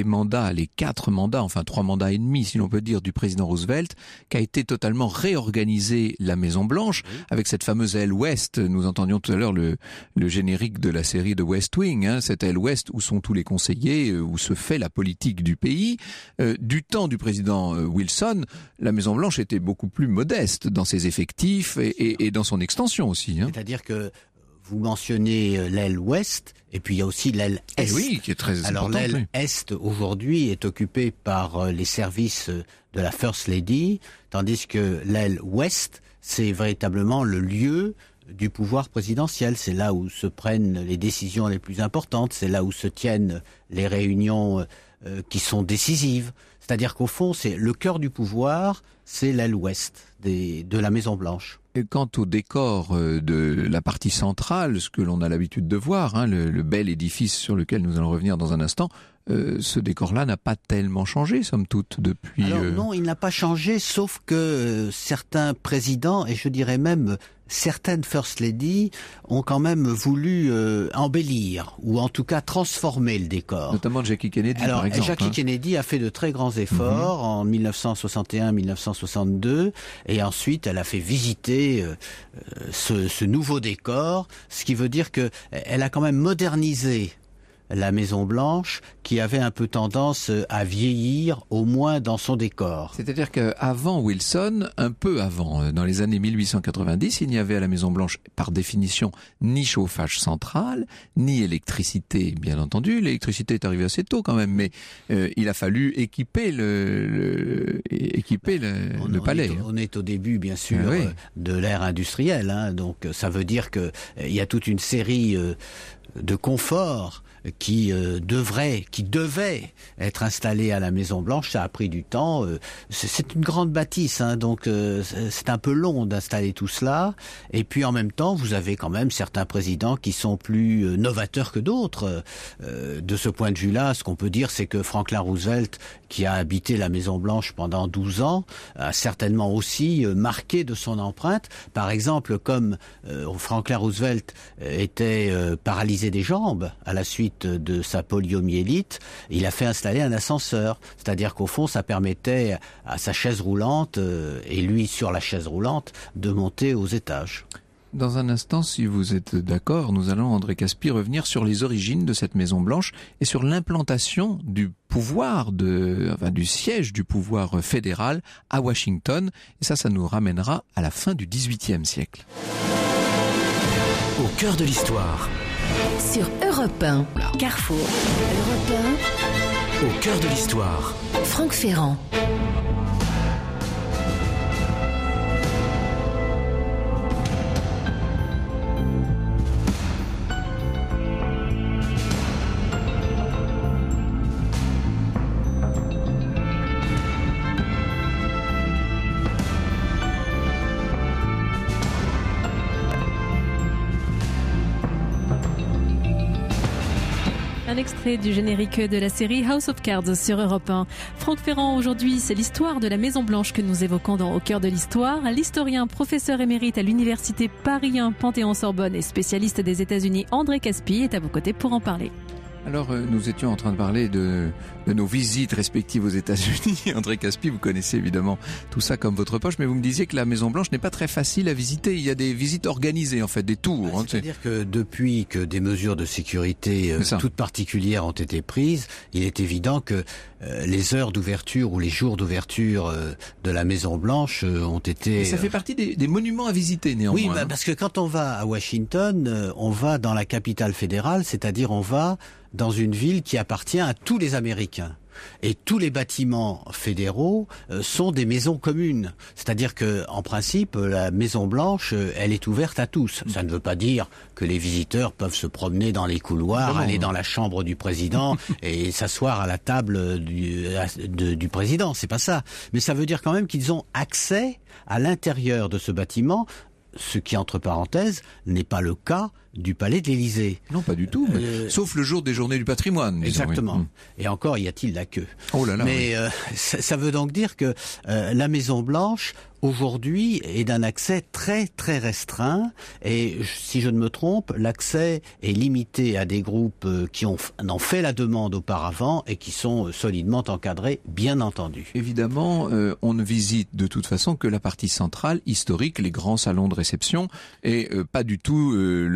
4 mandats, enfin 3 mandats et demi, si l'on peut dire, du président Roosevelt, qu'a été totalement réorganisée la Maison-Blanche, avec cette fameuse aile ouest. Nous entendions tout à l'heure le générique de la série de West Wing, cette aile ouest où sont tous les conseillers, où se fait la politique du pays. Du temps du président Wilson, la Maison-Blanche était beaucoup plus modeste dans ses effectifs et dans son extension aussi. C'est-à-dire que vous mentionnez l'aile ouest, et puis il y a aussi l'aile est. Oui, qui est très Alors importante. l'aile est, aujourd'hui, est occupée par les services de la First Lady, tandis que l'aile ouest, c'est véritablement le lieu du pouvoir présidentiel. C'est là où se prennent les décisions les plus importantes, c'est là où se tiennent les réunions qui sont décisives. C'est-à-dire qu'au fond, c'est le cœur du pouvoir, c'est l'aile ouest de la Maison-Blanche. Et quant au décor de la partie centrale, ce que l'on a l'habitude de voir, le bel édifice sur lequel nous allons revenir dans un instant, ce décor-là n'a pas tellement changé, somme toute, depuis... Alors non, il n'a pas changé, sauf que certains présidents, et je dirais même certaines First Lady ont quand même voulu embellir, ou en tout cas transformer le décor. Notamment Jackie Kennedy, Alors, par exemple. Jackie Kennedy a fait de très grands efforts en 1961-1962, et ensuite elle a fait visiter ce nouveau décor, ce qui veut dire que elle a quand même modernisé la Maison Blanche, qui avait un peu tendance à vieillir, au moins dans son décor. C'est-à-dire qu'avant Wilson, un peu avant, dans les années 1890, il n'y avait à la Maison Blanche, par définition, ni chauffage central, ni électricité, bien entendu. L'électricité est arrivée assez tôt quand même, mais il a fallu équiper le palais. On est au début, bien sûr, de l'ère industrielle, hein, donc ça veut dire que il y a toute une série de conforts qui devait être installé à la Maison Blanche. Ça a pris du temps. C'est une grande bâtisse, hein, donc c'est un peu long d'installer tout cela. Et puis en même temps, vous avez quand même certains présidents qui sont plus novateurs que d'autres. De ce point de vue-là, ce qu'on peut dire, c'est que Franklin Roosevelt, qui a habité la Maison Blanche pendant 12 ans, a certainement aussi marqué de son empreinte. Par exemple, comme Franklin Roosevelt était paralysé des jambes à la suite de sa poliomyélite, il a fait installer un ascenseur. C'est-à-dire qu'au fond, ça permettait à sa chaise roulante, et lui sur la chaise roulante, de monter aux étages. Dans un instant, si vous êtes d'accord, nous allons, André Caspi, revenir sur les origines de cette Maison Blanche et sur l'implantation du pouvoir, du siège du pouvoir fédéral à Washington. Et ça nous ramènera à la fin du XVIIIe siècle. Au cœur de l'histoire. Sur Europe 1, Carrefour. Europe 1. Au cœur de l'histoire. Franck Ferrand. Un extrait du générique de la série House of Cards sur Europe 1. Franck Ferrand, aujourd'hui, c'est l'histoire de la Maison Blanche que nous évoquons dans Au cœur de l'histoire. L'historien, professeur émérite à l'université Paris 1 Panthéon-Sorbonne et spécialiste des États-Unis, André Caspi, est à vos côtés pour en parler. Alors, nous étions en train de parler de nos visites respectives aux États-Unis. André Caspi, vous connaissez évidemment tout ça comme votre poche, mais vous me disiez que la Maison Blanche n'est pas très facile à visiter. Il y a des visites organisées, en fait, des tours. C'est-à-dire que depuis que des mesures de sécurité toutes particulières ont été prises, il est évident que les heures d'ouverture ou les jours d'ouverture de la Maison Blanche ont été... Et ça fait partie des monuments à visiter, néanmoins. Oui, parce que quand on va à Washington, on va dans la capitale fédérale, c'est-à-dire on va dans une ville qui appartient à tous les Américains. Et tous les bâtiments fédéraux sont des maisons communes. C'est-à-dire que, en principe, la Maison Blanche, elle est ouverte à tous. Ça ne veut pas dire que les visiteurs peuvent se promener dans les couloirs, aller dans la chambre du président et s'asseoir à la table du président. C'est pas ça. Mais ça veut dire quand même qu'ils ont accès à l'intérieur de ce bâtiment, ce qui, entre parenthèses, n'est pas le cas du palais de l'Élysée. Non, pas du tout. Sauf le jour des Journées du patrimoine. Exactement. Oui. Et encore, y a-t-il la queue. Oh là là. Mais ça veut donc dire que la Maison Blanche, aujourd'hui, est d'un accès très très restreint. Et si je ne me trompe, l'accès est limité à des groupes qui en ont fait la demande auparavant et qui sont solidement encadrés, bien entendu. Évidemment, on ne visite de toute façon que la partie centrale, historique, les grands salons de réception, et pas du tout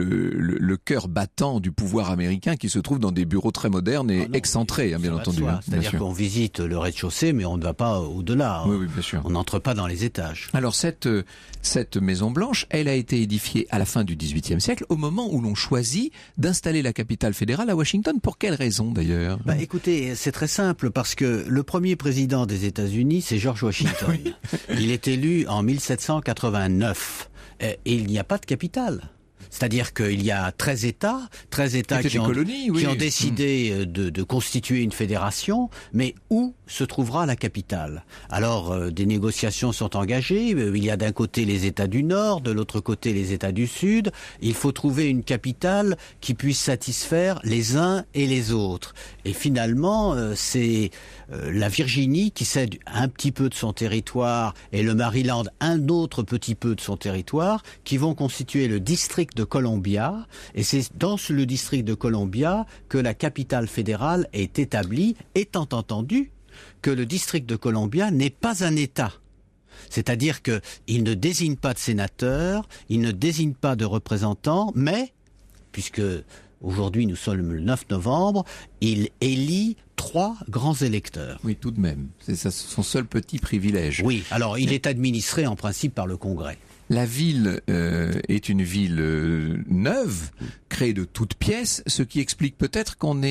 le cœur battant du pouvoir américain qui se trouve dans des bureaux très modernes et excentrés, bien entendu. C'est-à-dire qu'on visite le rez-de-chaussée, mais on ne va pas au-delà. Oui, bien sûr. On n'entre pas dans les étages. Alors cette Maison Blanche, elle a été édifiée à la fin du XVIIIe siècle, au moment où l'on choisit d'installer la capitale fédérale à Washington. Pour quelle raison d'ailleurs ? Écoutez, c'est très simple, parce que le premier président des États-Unis, c'est George Washington. Oui. Il est élu en 1789. Et il n'y a pas de capitale. C'est-à-dire qu'il y a 13 États qui ont décidé de constituer une fédération, mais où se trouvera la capitale? Alors, des négociations sont engagées. Il y a d'un côté les États du Nord, de l'autre côté les États du Sud. Il faut trouver une capitale qui puisse satisfaire les uns et les autres. Et finalement, c'est la Virginie qui cède un petit peu de son territoire et le Maryland un autre petit peu de son territoire qui vont constituer le district de Columbia. Et c'est dans le district de Columbia que la capitale fédérale est établie, étant entendu que le district de Columbia n'est pas un État. C'est-à-dire qu'il ne désigne pas de sénateurs, il ne désigne pas de représentants, mais, puisque aujourd'hui nous sommes le 9 novembre, il élit 3 grands électeurs. Oui, tout de même. C'est son seul petit privilège. Oui, alors il est administré en principe par le Congrès. La ville est une ville neuve, créée de toutes pièces, ce qui explique peut-être qu'on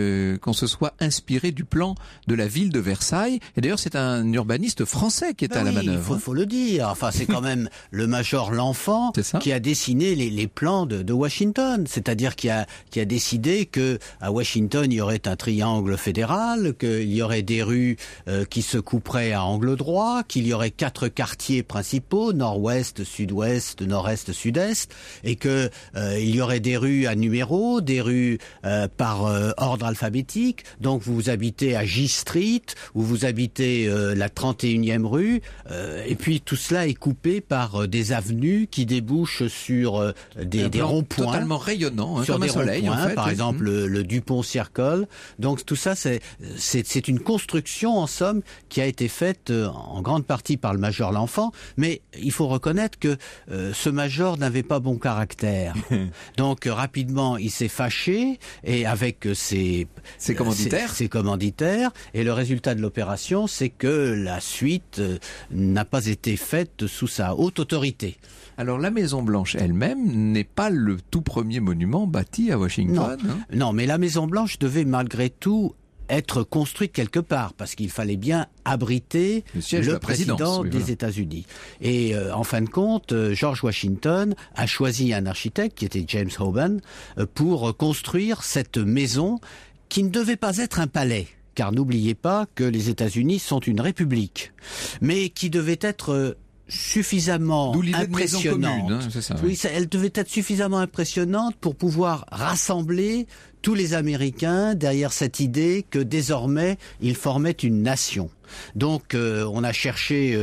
se soit inspiré du plan de la ville de Versailles. Et d'ailleurs, c'est un urbaniste français qui est à la manœuvre. Il faut le dire. Enfin, c'est quand même le major L'Enfant qui a dessiné les plans de Washington. C'est-à-dire qui a décidé que à Washington il y aurait un triangle fédéral, qu'il y aurait des rues qui se couperaient à angle droit, qu'il y aurait 4 quartiers principaux, nord-ouest, sud-ouest, nord-est, sud-est, et que il y aurait des rues à numéros, des rues par ordre alphabétique. Donc vous habitez à J Street ou vous habitez la 31e rue, et puis tout cela est coupé par des avenues qui débouchent sur des ronds-points totalement rayonnants, sur comme des un soleil en fait. Par exemple le Dupont Circle. Donc tout ça c'est une construction en somme qui a été faite en grande partie par le major L'Enfant, mais il faut reconnaître que ce major n'avait pas bon caractère. Donc rapidement, il s'est fâché et avec ses commanditaires. Et le résultat de l'opération, c'est que la suite n'a pas été faite sous sa haute autorité. Alors la Maison Blanche elle-même n'est pas le tout premier monument bâti à Washington. Non, mais la Maison Blanche devait malgré tout être construite quelque part, parce qu'il fallait bien abriter le président des États-Unis. Et en fin de compte, George Washington a choisi un architecte qui était James Hoban pour construire cette maison qui ne devait pas être un palais. Car n'oubliez pas que les États-Unis sont une république, mais qui devait être suffisamment impressionnante. Commune, c'est ça, oui, elle devait être suffisamment impressionnante pour pouvoir rassembler tous les Américains derrière cette idée que désormais ils formaient une nation. Donc on a cherché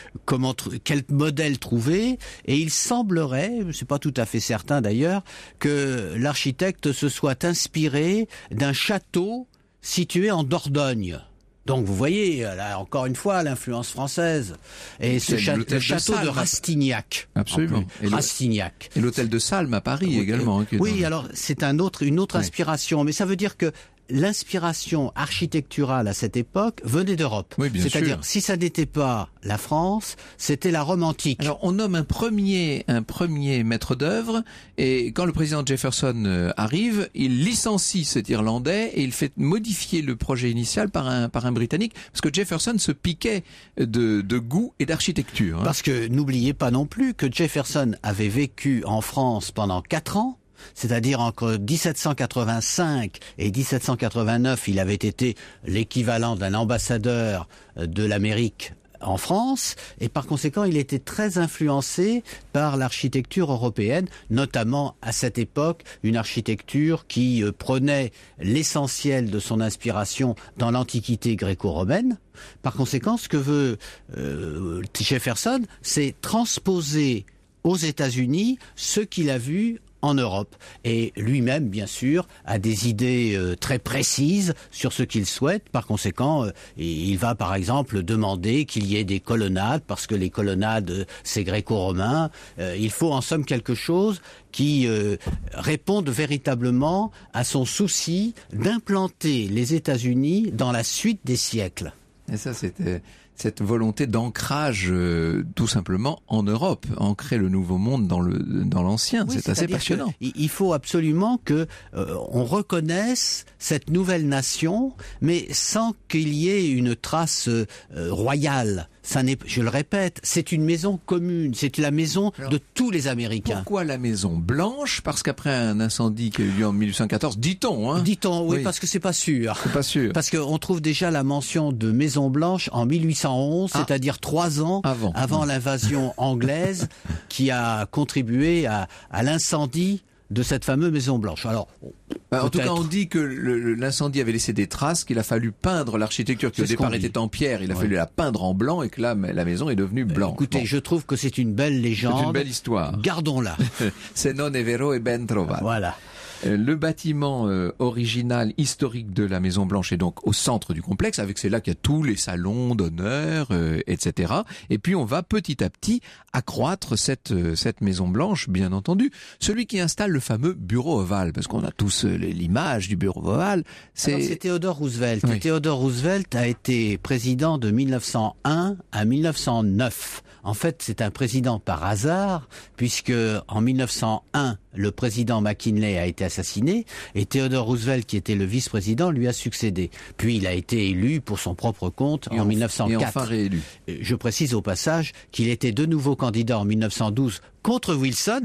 quel modèle trouver, et il semblerait, c'est pas tout à fait certain d'ailleurs, que l'architecte se soit inspiré d'un château situé en Dordogne. Donc vous voyez, là, encore une fois, l'influence française. Et le château de Rastignac. Absolument. Rastignac. Et l'hôtel de Salm à Paris également. Oui, alors c'est une autre inspiration. Mais ça veut dire que l'inspiration architecturale à cette époque venait d'Europe. Oui, bien sûr. C'est-à-dire, si ça n'était pas la France, c'était la Rome antique. Alors, on nomme un premier maître d'œuvre, et quand le président Jefferson arrive, il licencie cet Irlandais et il fait modifier le projet initial par un Britannique, parce que Jefferson se piquait de goût et d'architecture. Parce que n'oubliez pas non plus que Jefferson avait vécu en France pendant 4 ans. C'est-à-dire entre 1785 et 1789, il avait été l'équivalent d'un ambassadeur de l'Amérique en France, et par conséquent, il était très influencé par l'architecture européenne, notamment à cette époque, une architecture qui prenait l'essentiel de son inspiration dans l'Antiquité gréco-romaine. Par conséquent, ce que veut Jefferson, c'est transposer aux États-Unis ce qu'il a vu en Europe. Et lui-même, bien sûr, a des idées très précises sur ce qu'il souhaite. Par conséquent, il va, par exemple, demander qu'il y ait des colonnades, parce que les colonnades, c'est gréco-romain. Il faut, en somme, quelque chose qui réponde véritablement à son souci d'implanter les États-Unis dans la suite des siècles. Et ça, cette volonté d'ancrage tout simplement en Europe, ancrer le nouveau monde dans l'ancien. Oui, c'est assez passionnant. Il faut absolument que on reconnaisse cette nouvelle nation, mais sans qu'il y ait une trace royale. Ça n'est, je le répète, c'est une maison commune, c'est la maison de tous les Américains. Pourquoi la Maison Blanche? Parce qu'après un incendie qui a eu lieu en 1814, dit-on, hein? Dit-on, oui, parce que c'est pas sûr. C'est pas sûr. Parce qu'on trouve déjà la mention de Maison Blanche en 1811, c'est-à-dire 3 ans avant l'invasion anglaise, qui a contribué à l'incendie de cette fameuse Maison Blanche. Alors, en tout cas, on dit que l'incendie avait laissé des traces, qu'il a fallu peindre l'architecture qui au départ était en pierre, il a fallu la peindre en blanc et que là, la maison est devenue blanche. Écoutez, je trouve que c'est une belle légende. C'est une belle histoire. Gardons-la. Se non è vero e ben trovato. Voilà. Le bâtiment original, historique de la Maison Blanche est donc au centre du complexe, avec c'est là qu'il y a tous les salons d'honneur, etc. Et puis on va petit à petit accroître cette Maison Blanche, bien entendu. Celui qui installe le fameux bureau ovale, parce qu'on a tous l'image du bureau ovale, c'est Theodore Roosevelt. Oui. Et Theodore Roosevelt a été président de 1901 à 1909. En fait, c'est un président par hasard, puisque en 1901, le président McKinley a été assassiné, et Theodore Roosevelt, qui était le vice-président, lui a succédé. Puis il a été élu pour son propre compte en 1904. Et enfin réélu. Je précise au passage qu'il était de nouveau candidat en 1912 contre Wilson,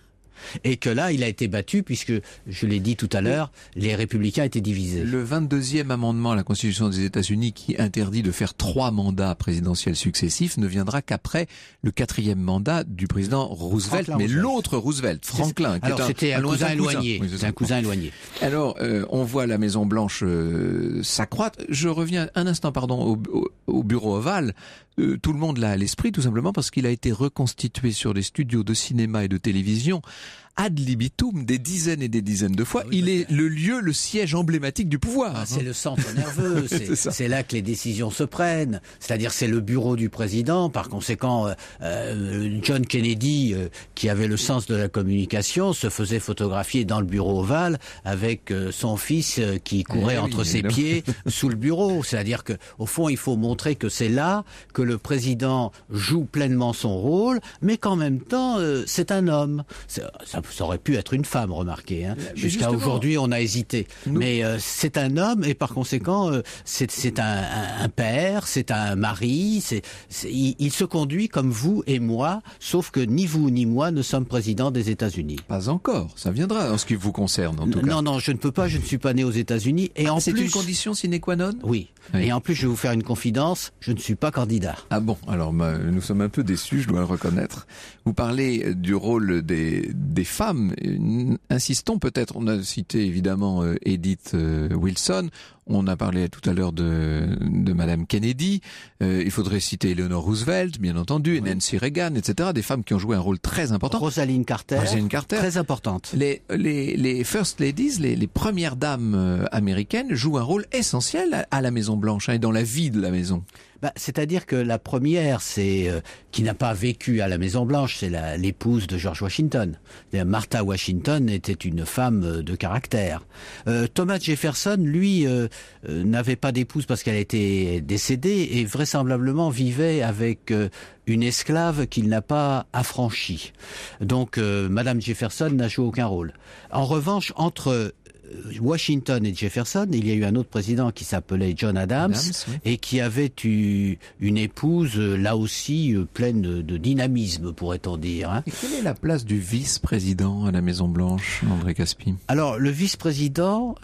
et que là, il a été battu, puisque, je l'ai dit tout à l'heure, les républicains étaient divisés. Le 22e amendement à la Constitution des États-Unis, qui interdit de faire 3 mandats présidentiels successifs, ne viendra qu'après le 4e mandat du président Roosevelt, mais l'autre Roosevelt, Franklin, qui alors c'était un cousin éloigné. Oui, c'est un cousin éloigné. Alors, on voit la Maison Blanche s'accroître. Je reviens un instant, au bureau ovale. Tout le monde l'a à l'esprit, tout simplement parce qu'il a été reconstitué sur des studios de cinéma et de télévision ad libitum des dizaines et des dizaines de fois. Il est le lieu, le siège emblématique du pouvoir. C'est le centre nerveux, c'est là que les décisions se prennent. C'est-à-dire c'est le bureau du président. Par conséquent, John Kennedy, qui avait le sens de la communication, se faisait photographier dans le bureau ovale avec son fils qui courait entre ses pieds sous le bureau. C'est-à-dire que, au fond, il faut montrer que c'est là que le président joue pleinement son rôle, mais qu'en même temps, c'est un homme. Ça aurait pu être une femme, remarquez. Hein. Jusqu'à aujourd'hui, on a hésité. Mais c'est un homme et par conséquent, c'est un père, c'est un mari. Il se conduit comme vous et moi, sauf que ni vous ni moi ne sommes présidents des États-Unis. Pas encore. Ça viendra en ce qui vous concerne, en tout cas. Non, je ne peux pas. Je ne suis pas né aux États-Unis. Et en c'est plus, une condition sine qua non. Oui. Et en plus, je vais vous faire une confidence. Je ne suis pas candidat. Ah bon, alors nous sommes un peu déçus, je dois le reconnaître. Vous parlez du rôle des femmes. Insistons peut-être, on a cité évidemment Edith Wilson, on a parlé tout à l'heure de Madame Kennedy, il faudrait citer Eleanor Roosevelt, bien entendu, et Nancy Reagan, etc. Des femmes qui ont joué un rôle très important. Rosalind Carter, très importante. Les First Ladies, les premières dames américaines, jouent un rôle essentiel à la Maison-Blanche et dans la vie de la maison. C'est-à-dire que la première, qui n'a pas vécu à la Maison-Blanche, c'est l'épouse de George Washington. Martha Washington était une femme de caractère. Thomas Jefferson, lui, n'avait pas d'épouse parce qu'elle était décédée et vraisemblablement vivait avec une esclave qu'il n'a pas affranchie. Donc, Madame Jefferson n'a joué aucun rôle. En revanche, entre Washington et Jefferson, il y a eu un autre président qui s'appelait John Adams oui. Et qui avait eu une épouse, là aussi, pleine de dynamisme, pourrait-on dire. Hein. Et quelle est la place du vice-président à la Maison-Blanche, André Caspi ? Alors, le vice-président,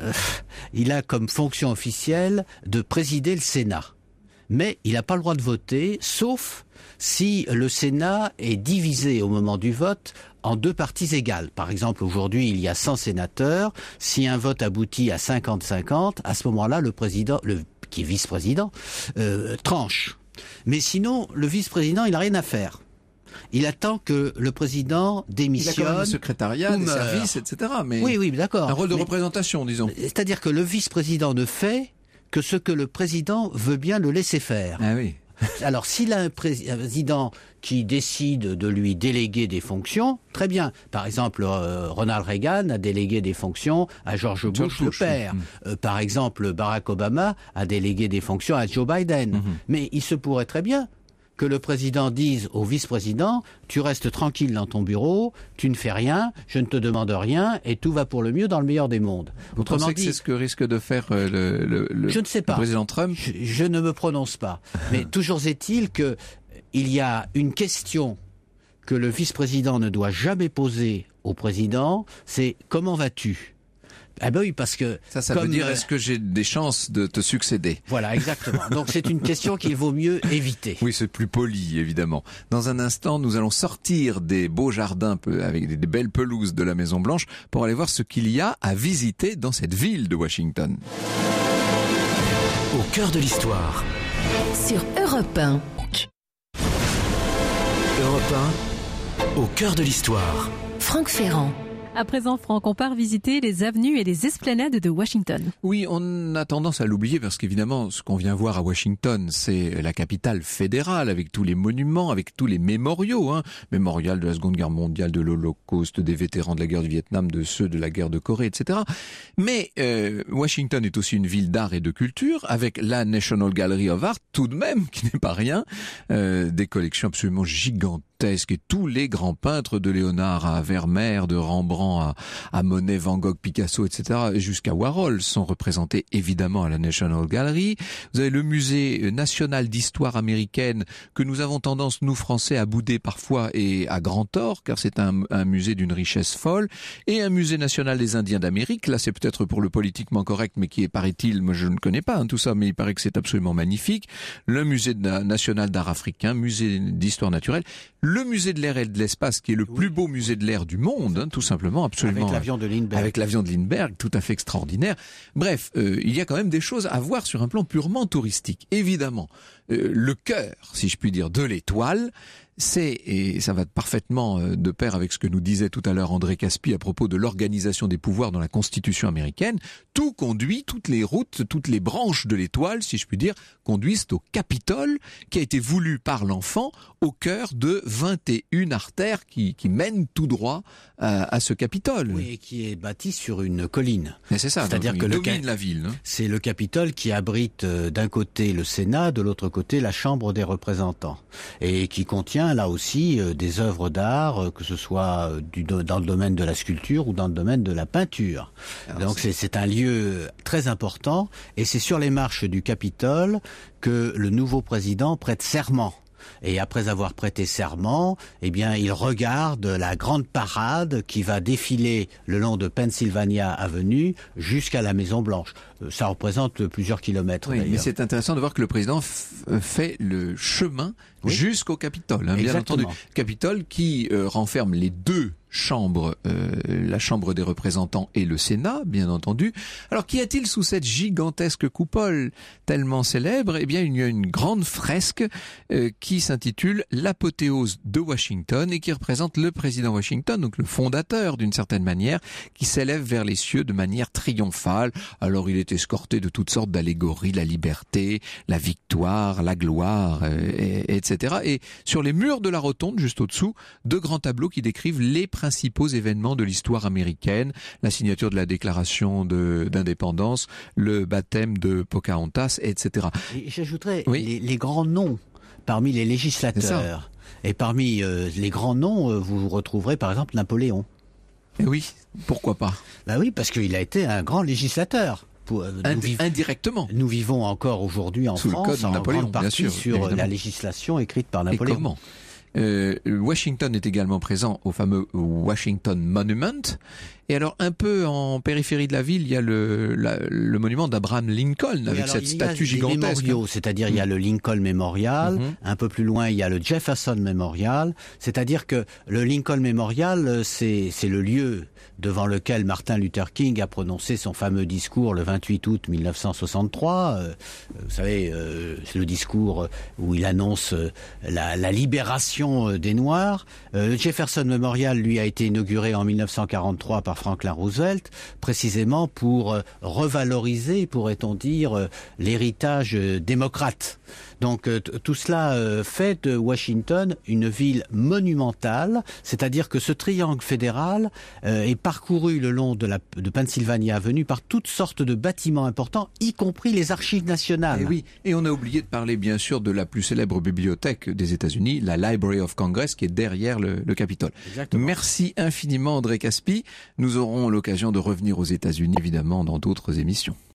il a comme fonction officielle de présider le Sénat. Mais il n'a pas le droit de voter, sauf si le Sénat est divisé au moment du vote en 2 parties égales. Par exemple, aujourd'hui, il y a 100 sénateurs. Si un vote aboutit à 50-50, à ce moment-là, le président, qui est vice-président, tranche. Mais sinon, le vice-président, il n'a rien à faire. Il attend que le président démissionne. Il a quand même le secrétariat, des services, etc. Mais oui, d'accord. Un rôle de représentation, disons. C'est-à-dire que le vice-président ne fait que ce que le président veut bien le laisser faire. Ah oui. Alors, s'il a un président qui décide de lui déléguer des fonctions, très bien. Par exemple, Ronald Reagan a délégué des fonctions à George Bush, le père. Par exemple, Barack Obama a délégué des fonctions à Joe Biden. Mais il se pourrait très bien que le président dise au vice-président, tu restes tranquille dans ton bureau, tu ne fais rien, je ne te demande rien, et tout va pour le mieux dans le meilleur des mondes. Vous pensez que c'est ce que risque de faire je ne sais pas. Le président Trump? Je ne me prononce pas. Mais toujours est-il que il y a une question que le vice-président ne doit jamais poser au président, c'est comment vas-tu ? Ah ben oui, parce que... Ça veut dire, est-ce que j'ai des chances de te succéder? Voilà, exactement. Donc c'est une question qu'il vaut mieux éviter. Oui, c'est plus poli, évidemment. Dans un instant, nous allons sortir des beaux jardins avec des belles pelouses de la Maison-Blanche pour aller voir ce qu'il y a à visiter dans cette ville de Washington. Au cœur de l'histoire. Sur Europe 1. Europe 1, au cœur de l'histoire. Franck Ferrand. À présent, Franck, on part visiter les avenues et les esplanades de Washington. Oui, on a tendance à l'oublier parce qu'évidemment, ce qu'on vient voir à Washington, c'est la capitale fédérale avec tous les monuments, avec tous les mémoriaux, mémorial de la Seconde Guerre mondiale, de l'Holocauste, des vétérans de la guerre du Vietnam, de ceux de la guerre de Corée, etc. Mais Washington est aussi une ville d'art et de culture avec la National Gallery of Art, tout de même, qui n'est pas rien, des collections absolument gigantesques et tous les grands peintres de Léonard à Vermeer, de Rembrandt à Monet, Van Gogh, Picasso, etc. jusqu'à Warhol sont représentés évidemment à la National Gallery. Vous avez le musée national d'histoire américaine que nous avons tendance, nous Français, à bouder parfois et à grand tort, car c'est un musée d'une richesse folle, et un musée national des Indiens d'Amérique. Là, c'est peut-être pour le politiquement correct, mais qui est, paraît-il, moi je ne connais pas tout ça, mais il paraît que c'est absolument magnifique. Le musée national d'art africain, musée d'histoire naturelle, le musée de l'air et de l'espace, qui est le plus beau musée de l'air du monde, tout simplement, absolument. Avec l'avion de Lindbergh. Avec l'avion de Lindbergh, tout à fait extraordinaire. Bref, il y a quand même des choses à voir sur un plan purement touristique. Évidemment, le cœur, si je puis dire, de l'étoile, et ça va parfaitement de pair avec ce que nous disait tout à l'heure André Caspi à propos de l'organisation des pouvoirs dans la Constitution américaine, tout conduit, toutes les routes, toutes les branches de l'étoile, si je puis dire, conduisent au Capitole, qui a été voulu par l'enfant au cœur de 21 artères qui mènent tout droit à ce Capitole. Oui, et qui est bâti sur une colline. Mais c'est ça, c'est-à-dire que domine la ville. C'est le Capitole qui abrite d'un côté le Sénat, de l'autre côté la Chambre des représentants, et qui contient là aussi des œuvres d'art, que ce soit dans le domaine de la sculpture ou dans le domaine de la peinture. Alors donc c'est un lieu très important, et c'est sur les marches du Capitole que le nouveau président prête serment. Et après avoir prêté serment, eh bien, il regarde la grande parade qui va défiler le long de Pennsylvania Avenue jusqu'à la Maison Blanche. Ça représente plusieurs kilomètres. Oui, d'ailleurs. mais c'est intéressant de voir que le président fait le chemin jusqu'au Capitole, bien entendu. Capitole qui renferme les deux chambres, la Chambre des représentants et le Sénat, bien entendu. Alors, qu'y a-t-il sous cette gigantesque coupole tellement célèbre? Eh bien, il y a une grande fresque qui s'intitule l'apothéose de Washington et qui représente le président Washington, donc le fondateur d'une certaine manière, qui s'élève vers les cieux de manière triomphale. Alors, il est escorté de toutes sortes d'allégories, la liberté, la victoire, la gloire, etc. Et sur les murs de la rotonde, juste au-dessous, deux grands tableaux qui décrivent les principaux événements de l'histoire américaine, la signature de la déclaration d'indépendance, le baptême de Pocahontas, etc. Et j'ajouterais les grands noms parmi les législateurs. Et parmi les grands noms, vous retrouverez par exemple Napoléon. Et oui, pourquoi pas? Bah oui, parce qu'il a été un grand législateur. Indirectement. Nous vivons encore aujourd'hui en sous France le code de Napoléon, en grande partie bien sûr, sur évidemment. la législation écrite par Napoléon. Et comment? Washington est également présent au fameux Washington Monument. Et alors, un peu en périphérie de la ville, il y a le monument d'Abraham Lincoln, avec cette statue gigantesque. C'est-à-dire il y a le Lincoln Memorial, un peu plus loin il y a le Jefferson Memorial, c'est-à-dire que le Lincoln Memorial, c'est le lieu devant lequel Martin Luther King a prononcé son fameux discours le 28 août 1963. Vous savez, c'est le discours où il annonce la libération des Noirs. Le Jefferson Memorial, lui, a été inauguré en 1943 par par Franklin Roosevelt, précisément pour revaloriser, pourrait-on dire, l'héritage démocrate. Donc tout cela fait de Washington une ville monumentale, c'est-à-dire que ce triangle fédéral est parcouru le long de Pennsylvania Avenue par toutes sortes de bâtiments importants, y compris les archives nationales. Et oui, et on a oublié de parler bien sûr de la plus célèbre bibliothèque des États-Unis, la Library of Congress, qui est derrière le Capitole. Exactement. Merci infiniment André Caspi. Nous aurons l'occasion de revenir aux États-Unis évidemment dans d'autres émissions.